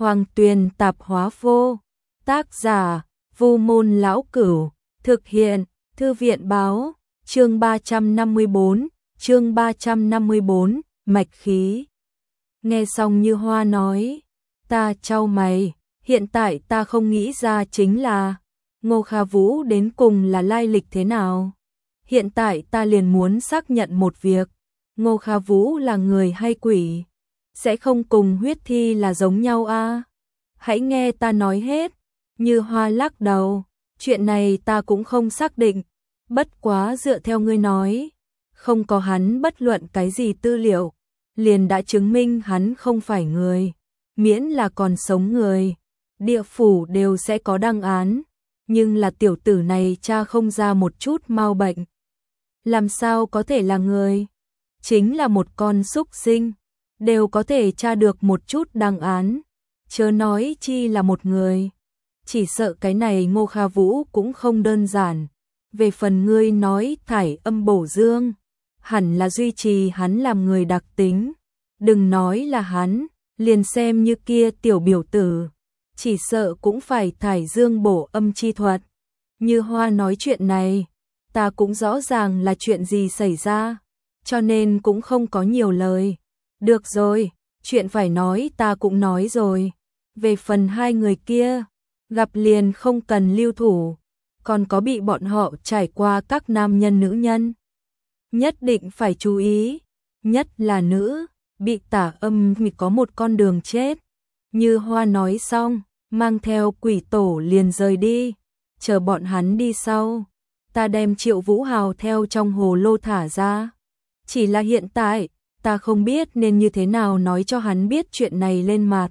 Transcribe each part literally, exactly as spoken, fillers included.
Hoàng Tuyền Tạp Hóa Vô. Tác giả Vu Môn Lão Cửu. Thực hiện Thư viện Báo. Chương ba trăm năm mươi bốn, chương ba trăm năm mươi bốn, mạch khí. Nghe xong Như Hoa nói, ta chau mày, hiện tại ta không nghĩ ra chính là Ngô Kha Vũ đến cùng là lai lịch thế nào. Hiện tại ta liền muốn xác nhận một việc, Ngô Kha Vũ là người hay quỷ? Sẽ không cùng huyết thi là giống nhau a? À? Hãy nghe ta nói hết. Như Hoa lắc đầu, chuyện này ta cũng không xác định, bất quá dựa theo ngươi nói, không có hắn bất luận cái gì tư liệu, liền đã chứng minh hắn không phải người, miễn là còn sống người, địa phủ đều sẽ có đăng án, nhưng là tiểu tử này tra không ra một chút mau bệnh. Làm sao có thể là người? Chính là một con súc sinh, đều có thể tra được một chút đăng án, chớ nói chi là một người. Chỉ sợ cái này Ngô Kha Vũ cũng không đơn giản. Về phần ngươi nói thải âm bổ dương, hẳn là duy trì hắn làm người đặc tính. Đừng nói là hắn, liền xem như kia tiểu biểu tử, chỉ sợ cũng phải thải dương bổ âm chi thuật. Như Hoa nói chuyện này, ta cũng rõ ràng là chuyện gì xảy ra, cho nên cũng không có nhiều lời. Được rồi, chuyện phải nói ta cũng nói rồi. Về phần hai người kia, gặp liền không cần lưu thủ, còn có bị bọn họ trải qua các nam nhân nữ nhân. Nhất định phải chú ý, nhất là nữ, bị tả âm thì có một con đường chết. Như Hoa nói xong, mang theo quỷ tổ liền rời đi, chờ bọn hắn đi sau. Ta đem Triệu Vũ Hào theo trong hồ lô thả ra. Chỉ là hiện tại, ta không biết nên như thế nào nói cho hắn biết chuyện này lên mặt.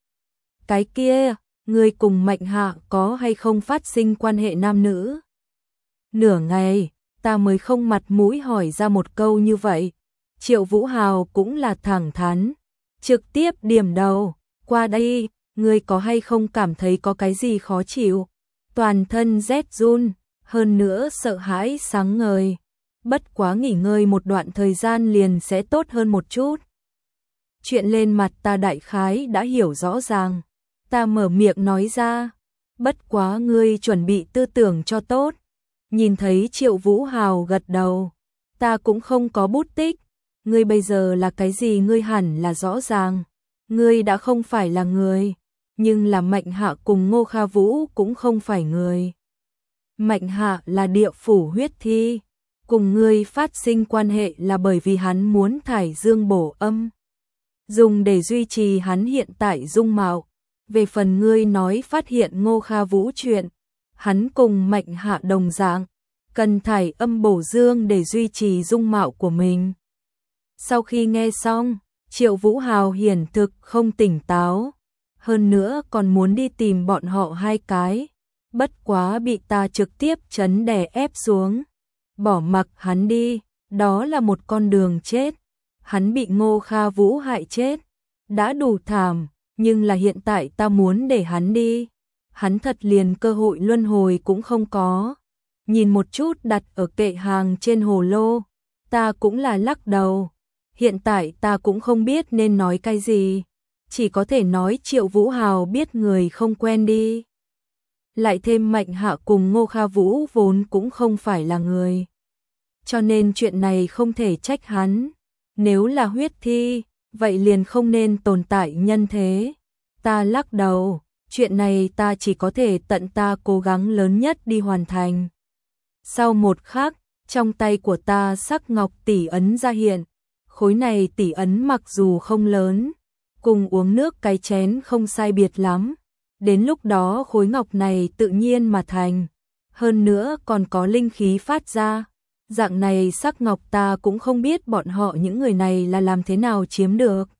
Cái kia, ngươi cùng Mạnh Hạ có hay không phát sinh quan hệ nam nữ? Nửa ngày, ta mới không mặt mũi hỏi ra một câu như vậy. Triệu Vũ Hào cũng là thẳng thắn, trực tiếp điểm đầu, qua đây, ngươi có hay không cảm thấy có cái gì khó chịu? Toàn thân rét run, hơn nữa sợ hãi sáng ngời. Bất quá nghỉ ngơi một đoạn thời gian liền sẽ tốt hơn một chút. Chuyện lên mặt ta đại khái đã hiểu rõ ràng. Ta mở miệng nói ra, bất quá ngươi chuẩn bị tư tưởng cho tốt. Nhìn thấy Triệu Vũ Hào gật đầu, ta cũng không có bút tích. Ngươi bây giờ là cái gì ngươi hẳn là rõ ràng. Ngươi đã không phải là người, nhưng là Mạnh Hạ cùng Ngô Kha Vũ cũng không phải người. Mạnh Hạ là địa phủ huyết thi, cùng ngươi phát sinh quan hệ là bởi vì hắn muốn thải dương bổ âm, dùng để duy trì hắn hiện tại dung mạo. Về phần ngươi nói phát hiện Ngô Kha Vũ chuyện, hắn cùng Mạnh Hạ đồng dạng, cần thải âm bổ dương để duy trì dung mạo của mình. Sau khi nghe xong, Triệu Vũ Hào hiển thực không tỉnh táo, hơn nữa còn muốn đi tìm bọn họ hai cái, bất quá bị ta trực tiếp trấn đè ép xuống. Bỏ mặc hắn đi, đó là một con đường chết. Hắn bị Ngô Kha Vũ hại chết, đã đủ thảm. Nhưng là hiện tại ta muốn để hắn đi, hắn thật liền cơ hội luân hồi cũng không có. Nhìn một chút đặt ở kệ hàng trên hồ lô, ta cũng là lắc đầu. Hiện tại ta cũng không biết nên nói cái gì, chỉ có thể nói Triệu Vũ Hào biết người không quen đi. Lại thêm Mạnh Hạ cùng Ngô Kha Vũ vốn cũng không phải là người, cho nên chuyện này không thể trách hắn. Nếu là huyết thi, vậy liền không nên tồn tại nhân thế. Ta lắc đầu, chuyện này ta chỉ có thể tận ta cố gắng lớn nhất đi hoàn thành. Sau một khắc, trong tay của ta sắc ngọc tỷ ấn ra hiện. Khối này tỷ ấn mặc dù không lớn, cùng uống nước cái chén không sai biệt lắm. Đến lúc đó khối ngọc này tự nhiên mà thành, hơn nữa còn có linh khí phát ra. Dạng này sắc ngọc ta cũng không biết bọn họ những người này là làm thế nào chiếm được.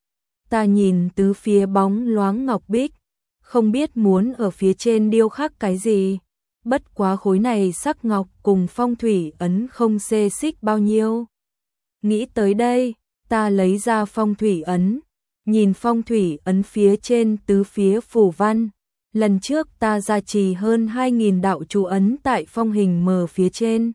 Ta nhìn tứ phía bóng loáng ngọc bích, không biết muốn ở phía trên điêu khắc cái gì. Bất quá khối này sắc ngọc cùng phong thủy ấn không xê xích bao nhiêu. Nghĩ tới đây, ta lấy ra phong thủy ấn, nhìn phong thủy ấn phía trên tứ phía phù văn. Lần trước ta gia trì hơn hai nghìn đạo chú ấn tại phong hình mờ phía trên.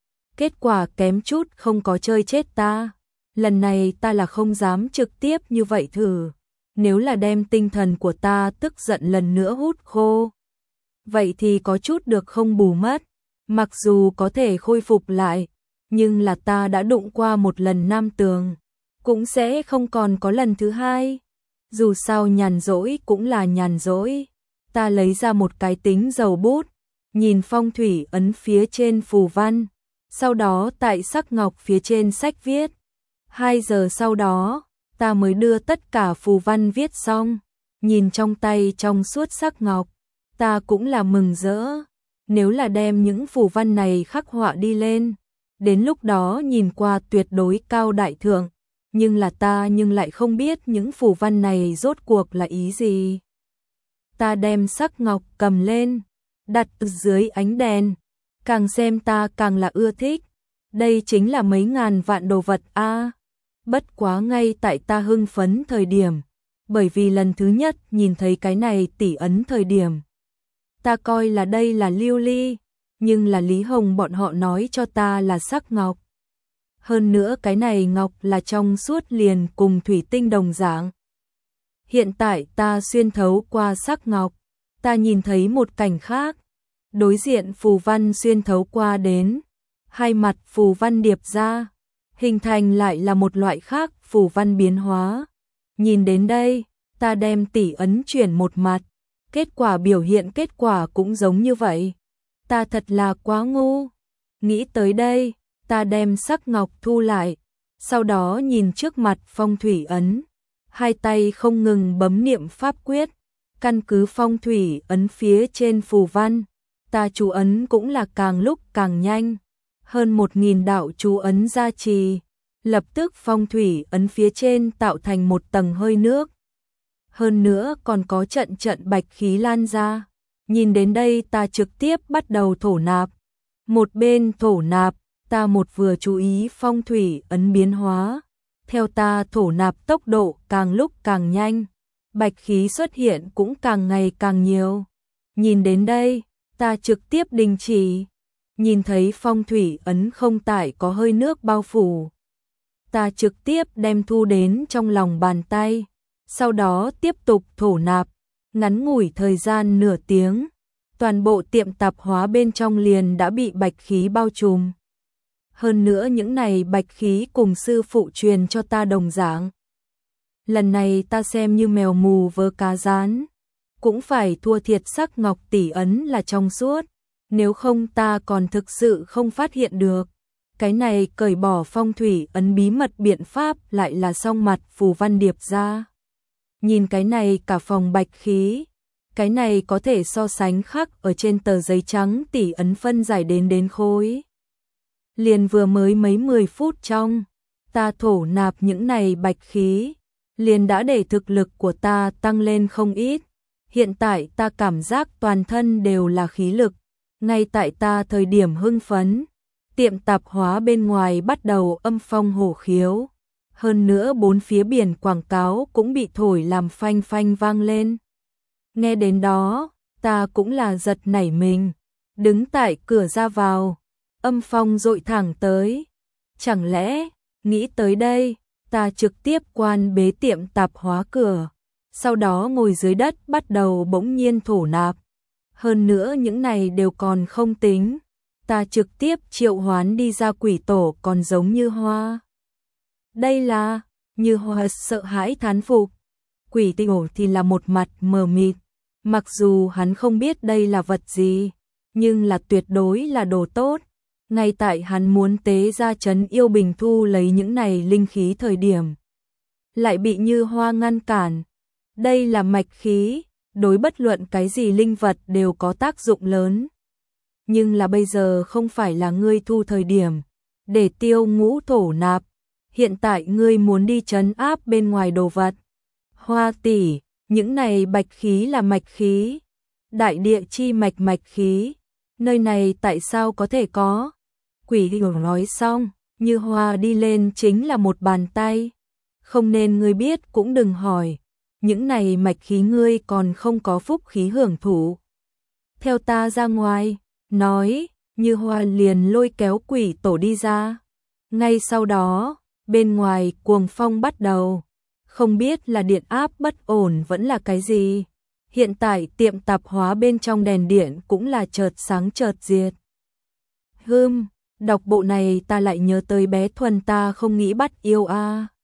Kết quả kém chút không có chơi chết ta. Lần này ta là không dám trực tiếp như vậy thử. nếu là đem tinh thần của ta tức giận lần nữa hút khô. Vậy thì có chút được không bù mất, mặc dù có thể khôi phục lại, nhưng là ta đã đụng qua một lần nam tường, cũng sẽ không còn có lần thứ hai. Dù sao nhàn rỗi cũng là nhàn rỗi. Ta lấy ra một cái tính dầu bút, nhìn phong thủy ấn phía trên phù văn, sau đó tại sắc ngọc phía trên sách viết. Hai giờ sau đó, ta mới đưa tất cả phù văn viết xong, nhìn trong tay trong suốt sắc ngọc, ta cũng là mừng rỡ. Nếu là đem những phù văn này khắc họa đi lên, đến lúc đó nhìn qua tuyệt đối cao đại thượng, nhưng là ta nhưng lại không biết những phù văn này rốt cuộc là ý gì. Ta đem sắc ngọc cầm lên, đặt dưới ánh đèn, càng xem ta càng là ưa thích. Đây chính là mấy ngàn vạn đồ vật a. À. Bất quá ngay tại ta hưng phấn thời điểm, bởi vì lần thứ nhất nhìn thấy cái này tỷ ấn thời điểm, ta coi là đây là lưu ly, nhưng là Lý Hồng bọn họ nói cho ta là sắc ngọc. Hơn nữa cái này ngọc là trong suốt liền cùng thủy tinh đồng dạng. Hiện tại ta xuyên thấu qua sắc ngọc, ta nhìn thấy một cảnh khác. Đối diện phù văn xuyên thấu qua đến, hai mặt phù văn điệp ra, hình thành lại là một loại khác phù văn biến hóa. Nhìn đến đây, ta đem tỷ ấn chuyển một mặt, kết quả biểu hiện kết quả cũng giống như vậy. Ta thật là quá ngu. Nghĩ tới đây, ta đem sắc ngọc thu lại, sau đó nhìn trước mặt phong thủy ấn, hai tay không ngừng bấm niệm pháp quyết, căn cứ phong thủy ấn phía trên phù văn, ta chú ấn cũng là càng lúc càng nhanh, hơn một nghìn đạo chú ấn gia trì, lập tức phong thủy ấn phía trên tạo thành một tầng hơi nước. Hơn nữa còn có trận trận bạch khí lan ra. Nhìn đến đây ta trực tiếp bắt đầu thổ nạp. Một bên thổ nạp, ta một vừa chú ý phong thủy ấn biến hóa. Theo ta thổ nạp tốc độ càng lúc càng nhanh, bạch khí xuất hiện cũng càng ngày càng nhiều. Nhìn đến đây, ta trực tiếp đình chỉ. Nhìn thấy phong thủy ấn không tại có hơi nước bao phủ. Ta trực tiếp đem thu đến trong lòng bàn tay. Sau đó tiếp tục thổ nạp, ngắn ngủi thời gian nửa tiếng, toàn bộ tiệm tạp hóa bên trong liền đã bị bạch khí bao trùm. Hơn nữa những này bạch khí cùng sư phụ truyền cho ta đồng dạng. Lần này ta xem như mèo mù vớ cá rán, cũng phải thua thiệt sắc ngọc tỷ ấn là trong suốt, nếu không ta còn thực sự không phát hiện được. Cái này cởi bỏ phong thủy ấn bí mật biện pháp lại là song mặt phù văn điệp ra. Nhìn cái này cả phòng bạch khí, cái này có thể so sánh khắc ở trên tờ giấy trắng tỷ ấn phân giải đến đến khối. Liền vừa mới mấy mười phút trong, ta thổ nạp những này bạch khí, liền đã để thực lực của ta tăng lên không ít. Hiện tại ta cảm giác toàn thân đều là khí lực, ngay tại ta thời điểm hưng phấn, tiệm tạp hóa bên ngoài bắt đầu âm phong hổ khiếu. Hơn nữa bốn phía biển quảng cáo cũng bị thổi làm phanh phanh vang lên. Nghe đến đó, ta cũng là giật nảy mình, đứng tại cửa ra vào, âm phong dội thẳng tới. Chẳng lẽ, nghĩ tới đây, ta trực tiếp quan bế tiệm tạp hóa cửa, sau đó ngồi dưới đất bắt đầu bỗng nhiên thổ nạp. Hơn nữa những này đều còn không tính, ta trực tiếp triệu hoán đi ra quỷ tổ còn giống như hoa. Đây là, như hoa sợ hãi thán phục. Quỷ tổ thì là một mặt mờ mịt, mặc dù hắn không biết đây là vật gì, nhưng là tuyệt đối là đồ tốt. Ngay tại hắn muốn tế ra trấn yêu bình thu lấy những này linh khí thời điểm, lại bị như hoa ngăn cản. Đây là mạch khí, đối bất luận cái gì linh vật đều có tác dụng lớn. Nhưng là bây giờ không phải là ngươi thu thời điểm, để tiêu ngũ thổ nạp. Hiện tại ngươi muốn đi trấn áp bên ngoài đồ vật. Hoa tỷ, những này bạch khí là mạch khí. Đại địa chi mạch mạch khí. Nơi này tại sao có thể có? Quỷ hiểu nói xong, như hoa đi lên chính là một bàn tay. Không nên ngươi biết cũng đừng hỏi. Những này mạch khí ngươi còn không có phúc khí hưởng thụ. Theo ta ra ngoài, nói, như hoa liền lôi kéo quỷ tổ đi ra. Ngay sau đó, bên ngoài cuồng phong bắt đầu, không biết là điện áp bất ổn vẫn là cái gì. Hiện tại tiệm tạp hóa bên trong đèn điện cũng là chợt sáng chợt diệt. Hừm, đọc bộ này ta lại nhớ tới bé Thuần ta không nghĩ bắt yêu a.